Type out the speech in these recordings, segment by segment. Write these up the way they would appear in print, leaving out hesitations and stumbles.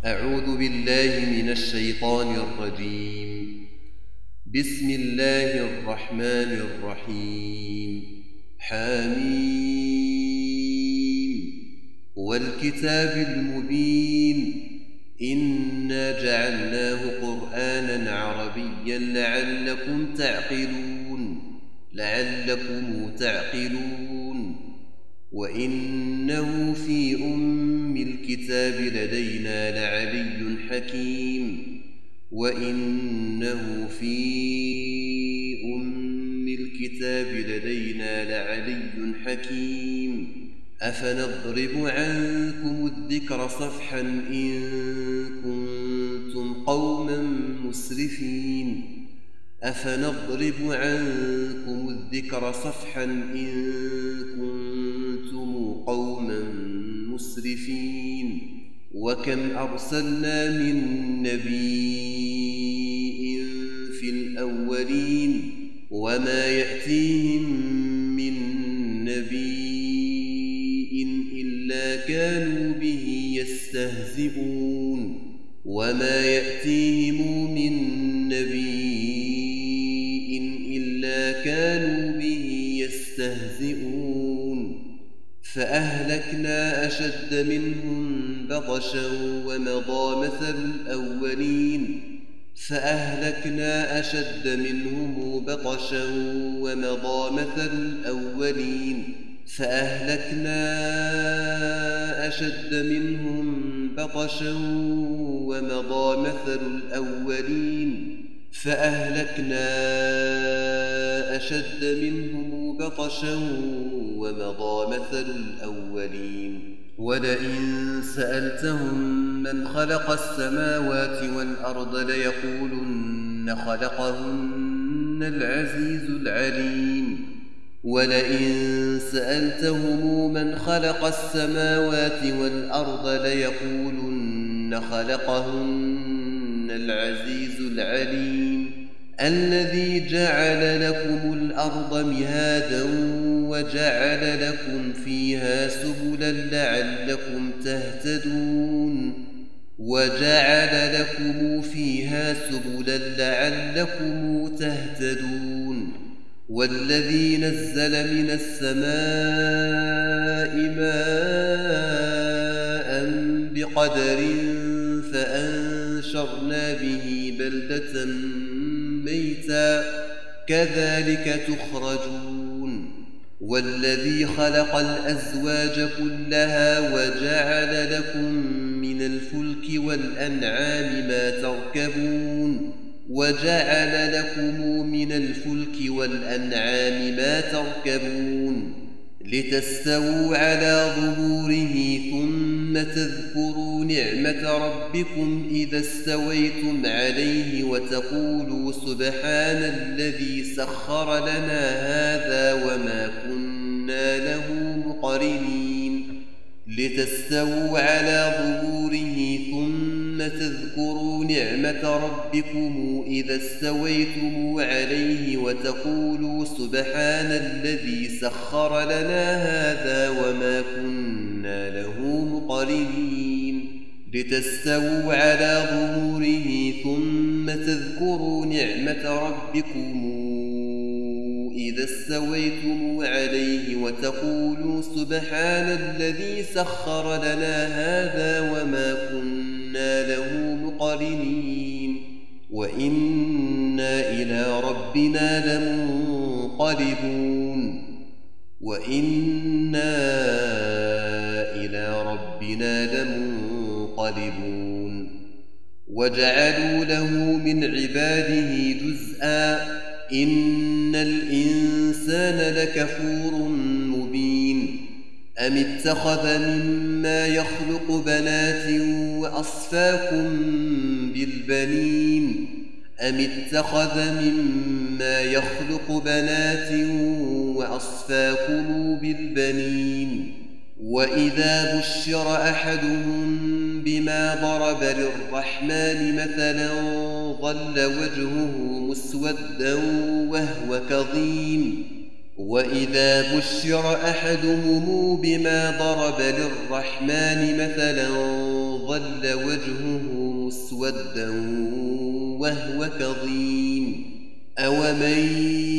أعوذ بالله من الشيطان الرجيم. بسم الله الرحمن الرحيم. حميم والكتاب المبين إنا جعلناه قرآنا عربيا لعلكم تعقلون وإنه في أم الكتاب لدينا لعلي حكيم أفنضرب عنكم الذكر صفحا إن كنتم قوما مسرفين وكم أرسلنا من نبي في الأولين وما يأتيهم من نبي إلا كانوا به يستهزئون فأهلكنا أشد منهم بطشا ومضى مثل الأولين ولئن سألتهم من خلق السماوات والأرض ليقولن خلقهن العزيز العليم الذي جعل لكم الأرض مهادا وجعل لكم فيها سبلا لعلكم تهتدون والذي نزل من السماء ماء بقدر فأنشرنا به بلدة ميتا كذلك تخرجون والذي خلق الأزواج كلها وجعل لكم من الفلك والأنعام ما تركبون لتستووا على ظهوره ثم تذكروا نعمة ربكم إذا استويتم عليه وتقولوا سبحان الذي سخر لنا هذا وما كنا له مقرنين وإنا إلى ربنا لمنقلبون وجعلوا له من عباده جزءا إن الإنسان لكفور مبين أم اتخذ مما يخلق بنات وأصفاكم بالبنين وإذا بشر أحدهم بما ضرب للرحمن مثلا ظل وجهه مسودا وهو كظيم وإذا بشر أحدهم بما ضرب للرحمن مثلا ظل وجهه مسودا وهو كظيم أومن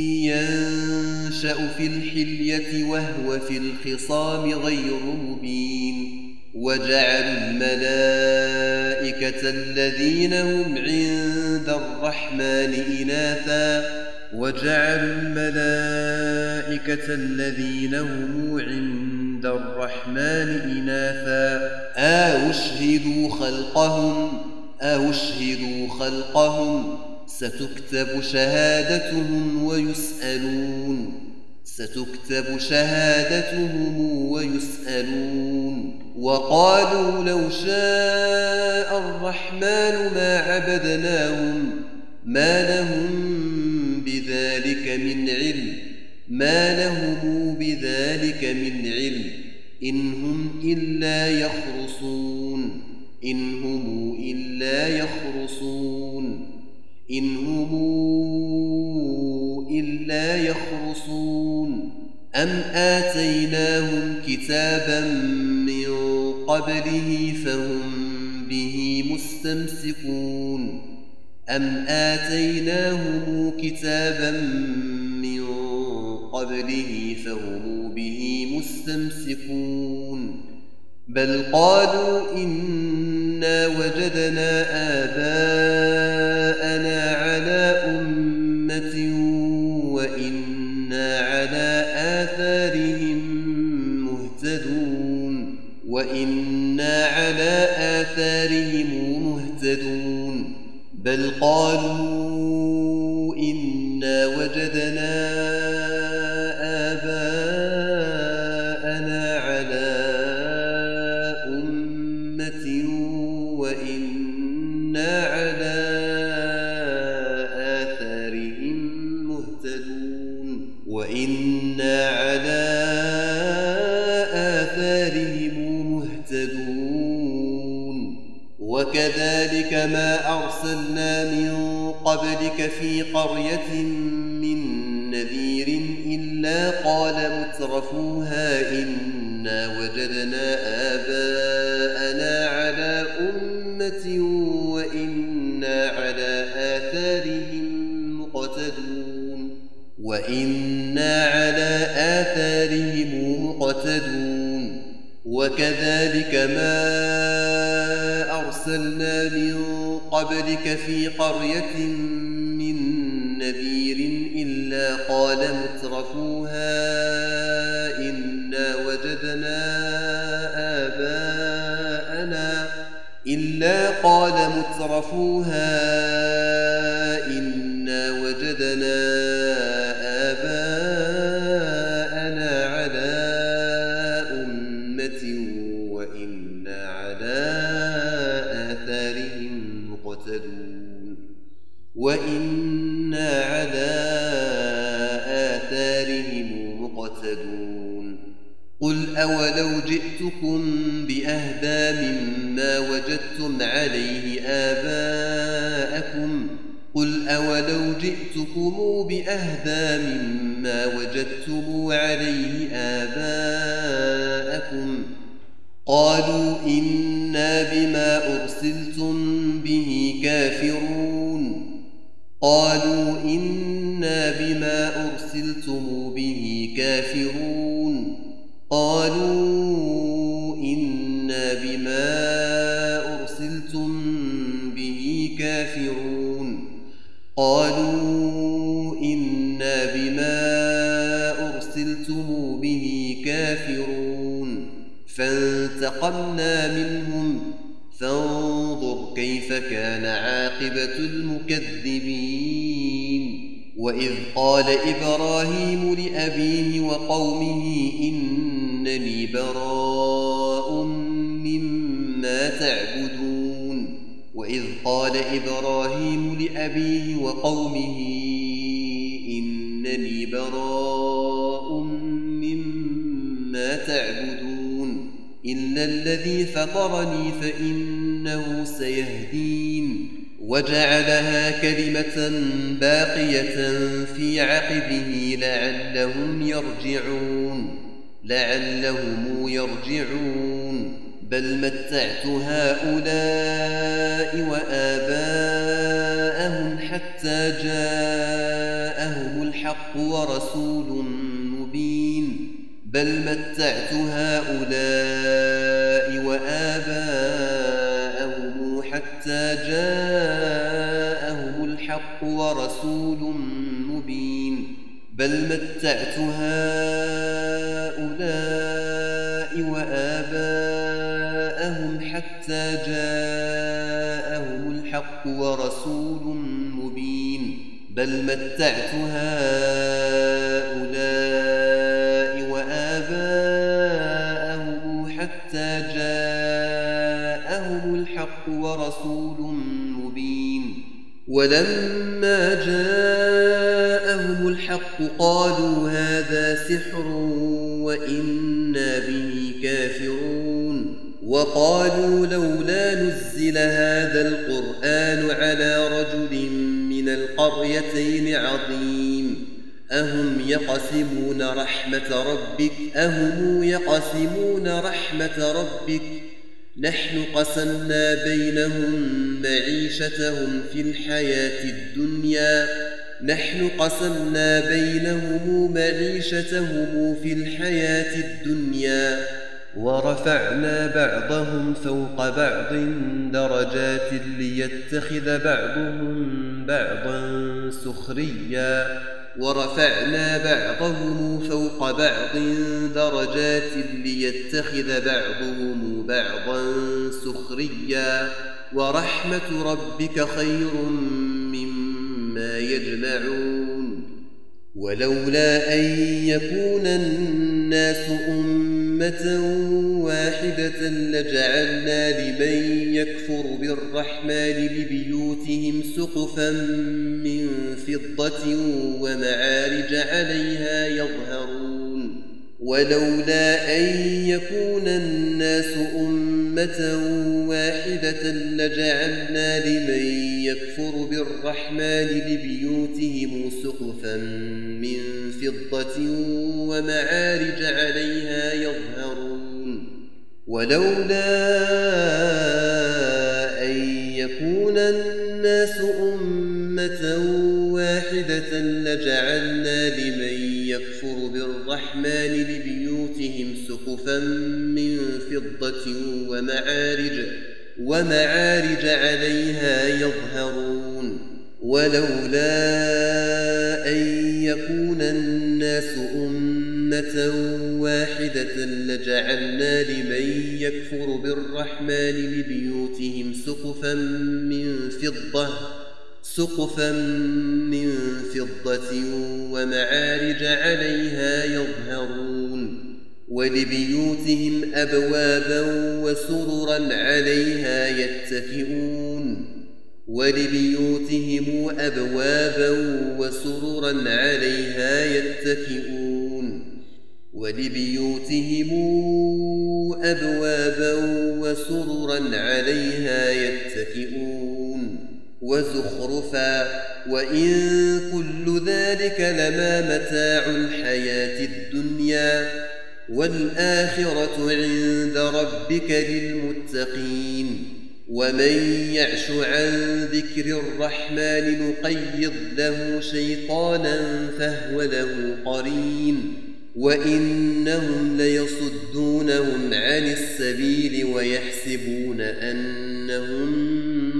ينشأ في الحلية وهو في الخصام غير مبين وجعلوا الملائكة الذين هم عند الرحمن إناثا أشهدوا خلقهم ستكتب شهادتهم ويسألون وقالوا لو شاء الرحمن ما عبدناهم ما لهم بذلك من علم إن هم إلا يخرصون أم آتيناهم كتابا من قبله فهم به مستمسكون بل قالوا إنا وجدنا آباءنا على أمة وإنا على آثارهم مهتدون بل قالوا إنا وجدنا آباءنا على أمة وإنا على آثارهم مهتدون وكذلك ما أرسلنا من قبلك في قرية من نذير إلا قال مترفوها إنا وجدنا آباءنا على أمة وإنا على آثارهم مقتدون وكذلك ما أرسلنا من قبلك في قرية من نذير إلا قال مترفوها إنا وجدنا آباءنا على أمة وإنا على آثارهم مقتدون قل أولو جئتكم بأهدى مما وجدتم عليه آباءكم قالوا إنا بما أرسلتم به كافرون قالوا إنا بما أرسلتم به كافرون فانتقمنا منهم فانظر كيف كان عاقبة المكذبين وإذ قال إبراهيم لأبيه وقومه إنني براء مما تعبدون إلا الذي فطرني فإنه سيهدين وجعلها كلمة باقية في عقبه لعلهم يرجعون بل متعت هؤلاء وآباءهم حتى جاءهم الحق ورسول مبين بل متعت هؤلاء وآباءهم حتى جاءهم الحق ورسول مبين بل متعت هؤلاء وآباءهم حتى جاءهم الحق ورسول مبين بل متعت هؤلاء وآباءهم حتى جاءهم الحق ورسول مبين ولما جاءهم الحق قالوا هذا سحر وإنا به كافرون وقالوا لولا نزل هذا القرآن على رجل من القريتين عظيم أهم يقسمون رحمة ربك نحن قسمنا بينهم معيشتهم في الحياة الدنيا ورفعنا بعضهم فوق بعض درجات ليتخذ بعضهم بعضا سخريا ورحمة ربك خير مما يجمعون ولولا أن يكون الناس أمة واحدة لجعلنا لمن يكفر بالرحمن لبيوتهم سقفا من فضة ومعارج عليها يظهرون ولولا أن يكون الناس أمة واحدة لجعلنا لمن يكفر بالرحمن لبيوتهم سقفا من فضة ومعارج عليها يظهرون ولولا أن يكون الناس أمة واحدة لجعلنا لمن يكفر بالرحمن لبيوتهم سقفا من فضة ومعارج عليها يظهرون ولولا أن يكون الناس أمة واحدة لجعلنا لمن يكفر بالرحمن لبيوتهم سقفا من فضة ومعارج عليها يظهرون ولبيوتهم أبوابا وسررا عليها يتكئون وزخرفا وإن كل ذلك لما متاع الحياة الدنيا والآخرة عند ربك للمتقين ومن يعش عن ذكر الرحمن نقيض له شيطانا فهو له قرين وإنهم ليصدونهم عن السبيل ويحسبون أنهم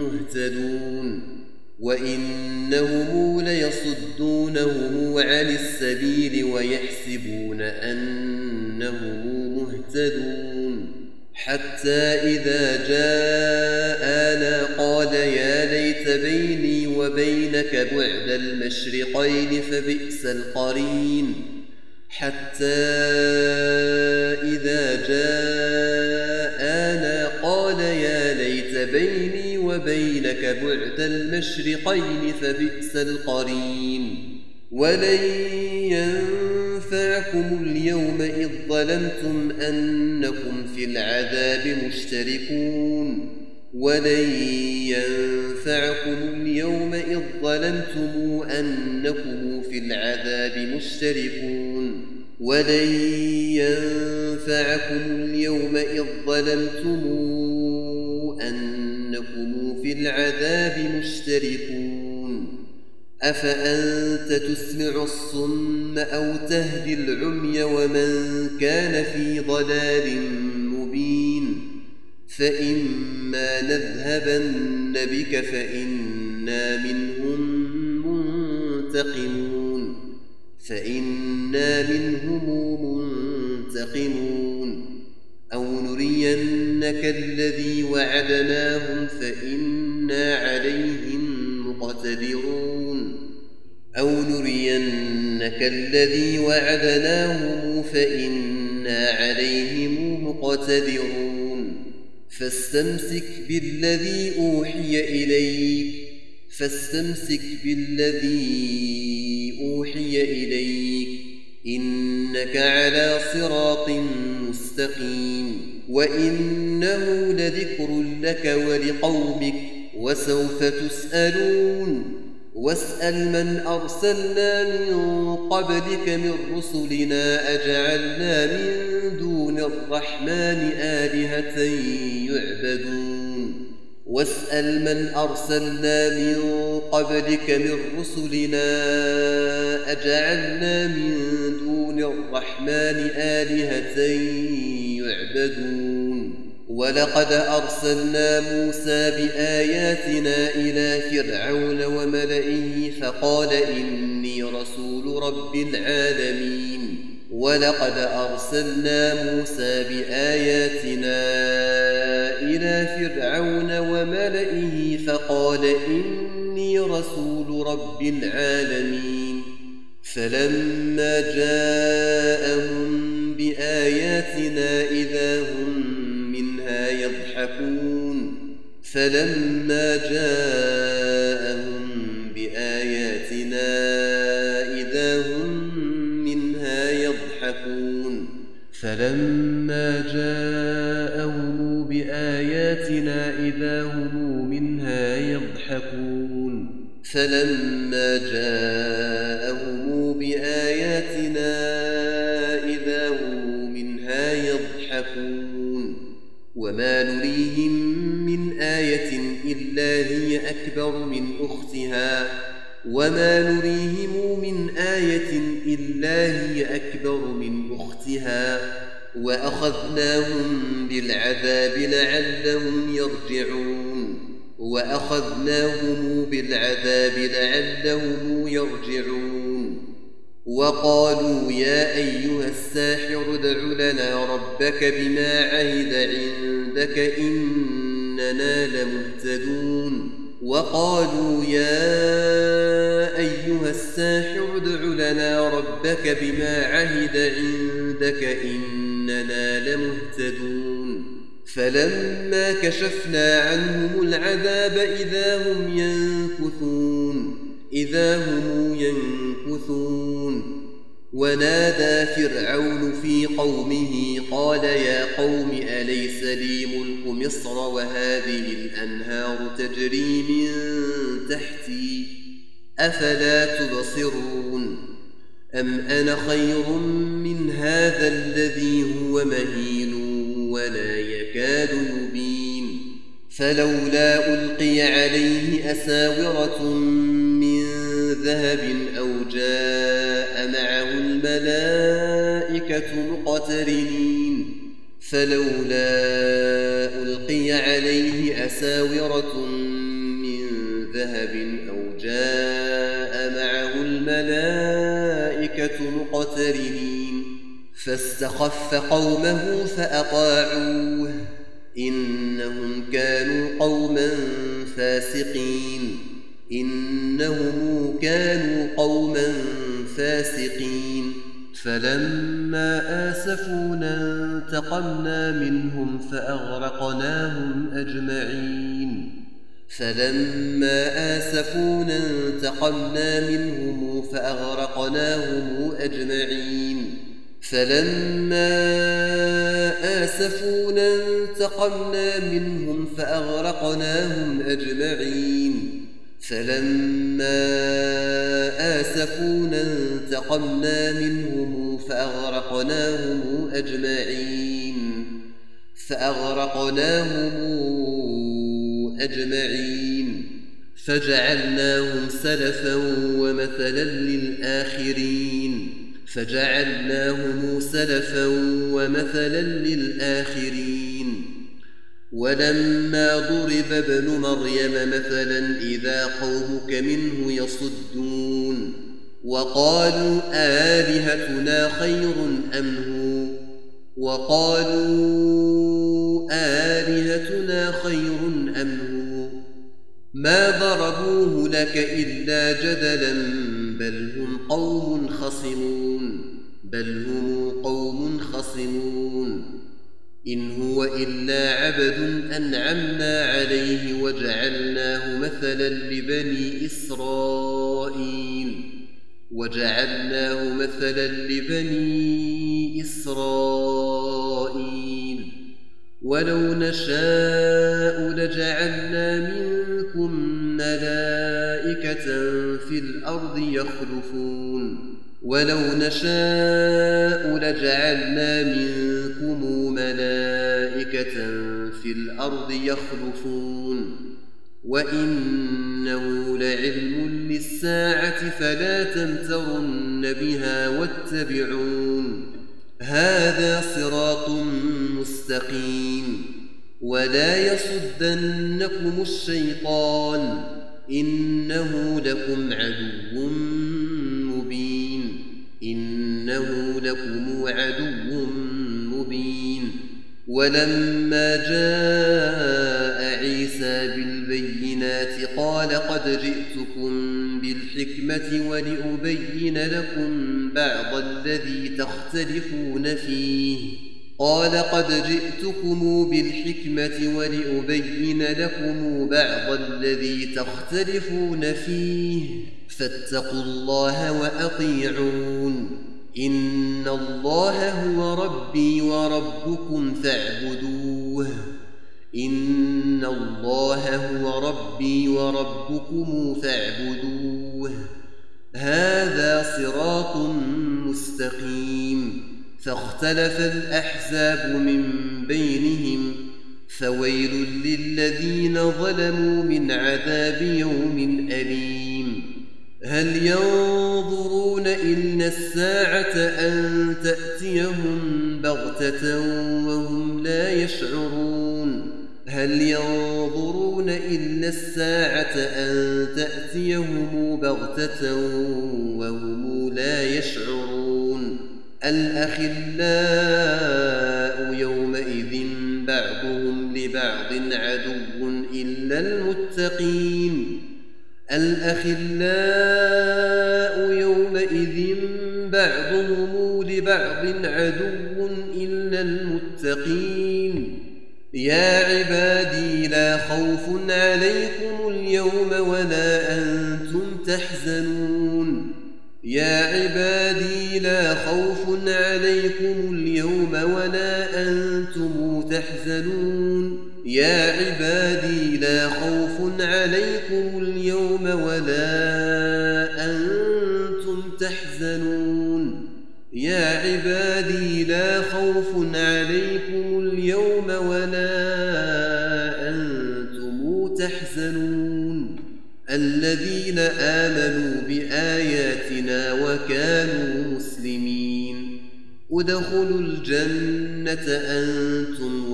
مهتدون حتى إذا جاءنا قال يا ليت بيني وبينك بعد المشرقين فبئس القرين ولن ينفعكم اليوم إذ ظلمتم أنكم في العذاب مشتركون ولن ينفعكم اليوم إذ ظلمتم أنكم في العذاب مشتركون أفأنت تسمع الصم أو تهدي العمي ومن كان في ضلال مبين فإما نذهبن بك فإنا منهم منتقمون أو نرينك الذي وعدناهم فإنا عليهم مقتدرون فاستمسك بالذي أوحي إليك إنك على صراط مستقيم وإنه لذكر لك ولقومك وسوف تسألون واسأل من أرسلنا من قبلك من رسلنا أجعلنا من دون الرحمن آلهة يعبدون ولقد أرسلنا موسى بآياتنا إلى فرعون وملئه فقال إني رسول رب العالمين فلما جاءهم بآياتنا إذا هم منها يضحكون وما نريهم من آية إلا هي أكبر من أختها وأخذناهم بالعذاب لعلهم يرجعون وقالوا يا أيها الساحر ادع لنا ربك بما عهد عندك إننا لمهتدون فلما كشفنا عنهم العذاب إذا هم ينكثون ونادى فرعون في قومه قال يا قوم أليس لي ملك مصر وهذه الأنهار تجري من تحتي أفلا تبصرون أم أنا خير من هذا الذي هو مهين ولا يكاد يبين فلولا ألقي عليه أساورة من ذهب أو جاء معه الملائكة مقترنين فاستخف قومه فأطاعوه إنهم كانوا قوما فاسقين فلما آسفونا انتقمنا منهم فأغرقناهم أجمعين فلما آسفونا انتقمنا منهم فأغرقناهم أجمعين فجعلناهم سلفا ومثلا للآخرين ولما ضرب ابن مريم مثلا إذا قومك منه يصدون وقالوا آلهتنا خير أم هو ما ضربوه لك إلا جدلا بل هم قوم خصمون إن هو إلا عبد أنعمنا عليه وجعلناه مثلا لبني إسرائيل ولو نشاء لجعلنا منكم ملائكة في الأرض يخلفون وإنه لعلم للساعة فلا تمترن بها واتبعون هذا صراط مستقيم ولا يصدنكم الشيطان إنه لكم عدو مبين ولما جاء عيسى بالبينات قال قد جئتكم بالحكمة ولأبين لكم بعض الذي تختلفون فيه فاتقوا الله وأطيعون إن الله هو ربي وربكم فاعبدوه هذا صراط مستقيم فاختلف الأحزاب من بينهم فويل للذين ظلموا من عذاب يوم أليم هل ينظرون إلا الساعة أن تأتيهم بغتة وهم لا يشعرون الأخلاء يومئذ بعضهم لبعض عدو إلا المتقين يا عبادي لا خوف عليكم اليوم ولا أنتم تحزنون الذين آمنوا بآياتنا وكانوا مسلمين ادخلوا الجنة أنتم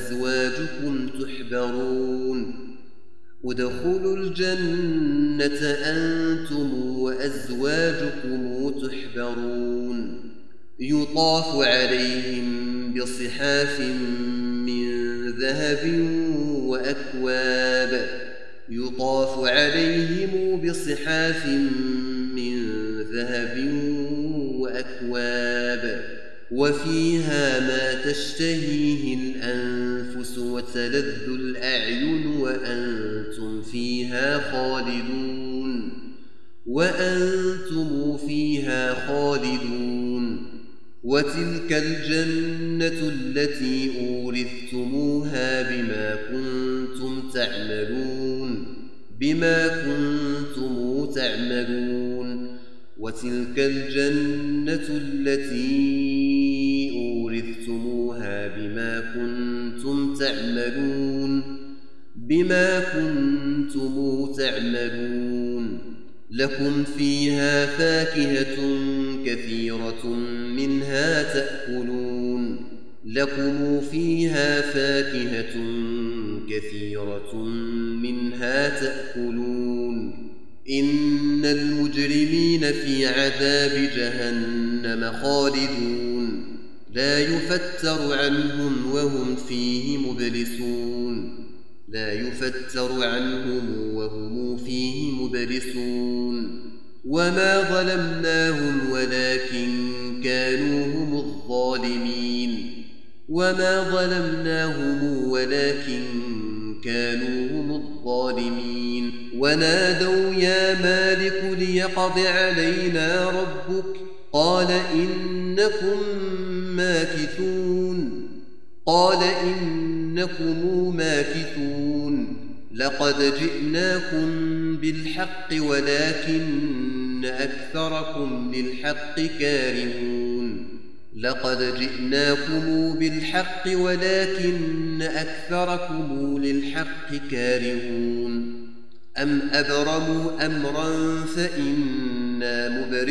وأزواجكم تحبرون يطاف عليهم بصحاف من ذهب وأكواب وفيها ما تشتهيه الأنفس وتلذ الأعين وأنتم فيها خالدون وتلك الجنة التي أورثتموها بما كنتم تعملون وتلك الجنة التي أورثتموها بما كنتم تعملون لكم فيها فاكهة كثيرة منها تأكلون إن المجرمين في عذاب جهنم خالدون لا يفتر عنهم وهم فيه مبلسون وما ظلمناهم ولكن كانوا هم الظالمين ونادوا يا مالك ليقض علينا ربك قال إنكم ماكثون لقد جئناكم بالحق ولكن أكثركم للحق كارهون أم أبرموا أمرا فإنا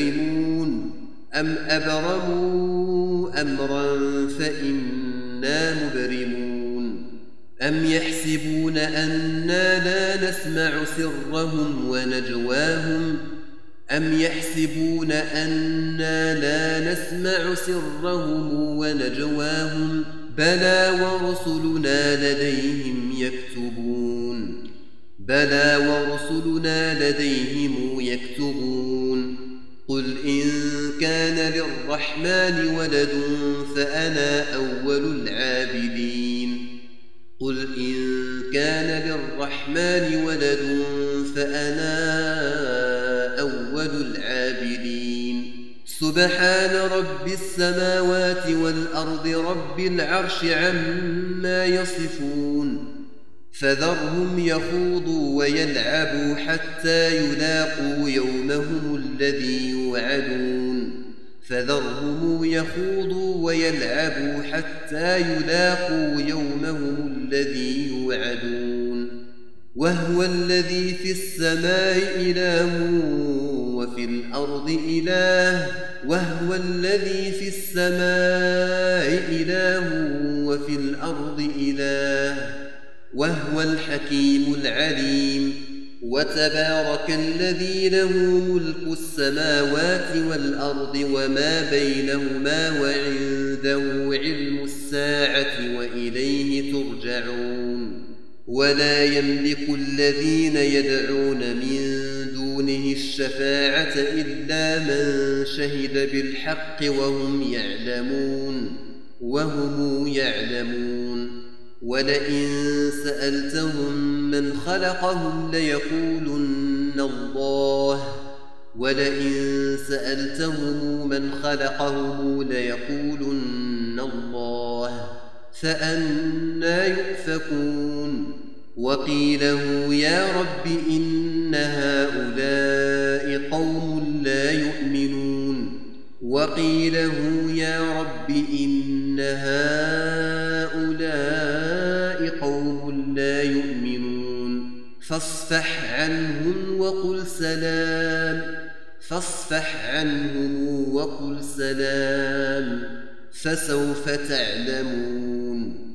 مبرمون أم يحسبون أنا لا نسمع سرهم ونجواهم بلى ورسلنا لديهم يكتبون قل إن كان للرحمن ولد فأنا أول العابدين سبحان رب السماوات والأرض رب العرش عما يصفون فذرهم يخوضوا ويلعبوا حتى يلاقوا يومهم الذي يوعدون وهو الذي في السماء إله وفي الأرض إله وهو الحكيم العليم وتبارك الذي له ملك السماوات والأرض وما بينهما وعنده علم الساعة وإليه ترجعون ولا يملك الذين يدعون من دونه الشفاعة إلا من شهد بالحق وهم يعلمون ولئن سألتهم من خلقهم ليقولن الله فأنى يؤفكون وقيله يا رب إن هؤلاء قوم لا يؤمنون فاصفح عنهم وقل سلام فسوف تعلمون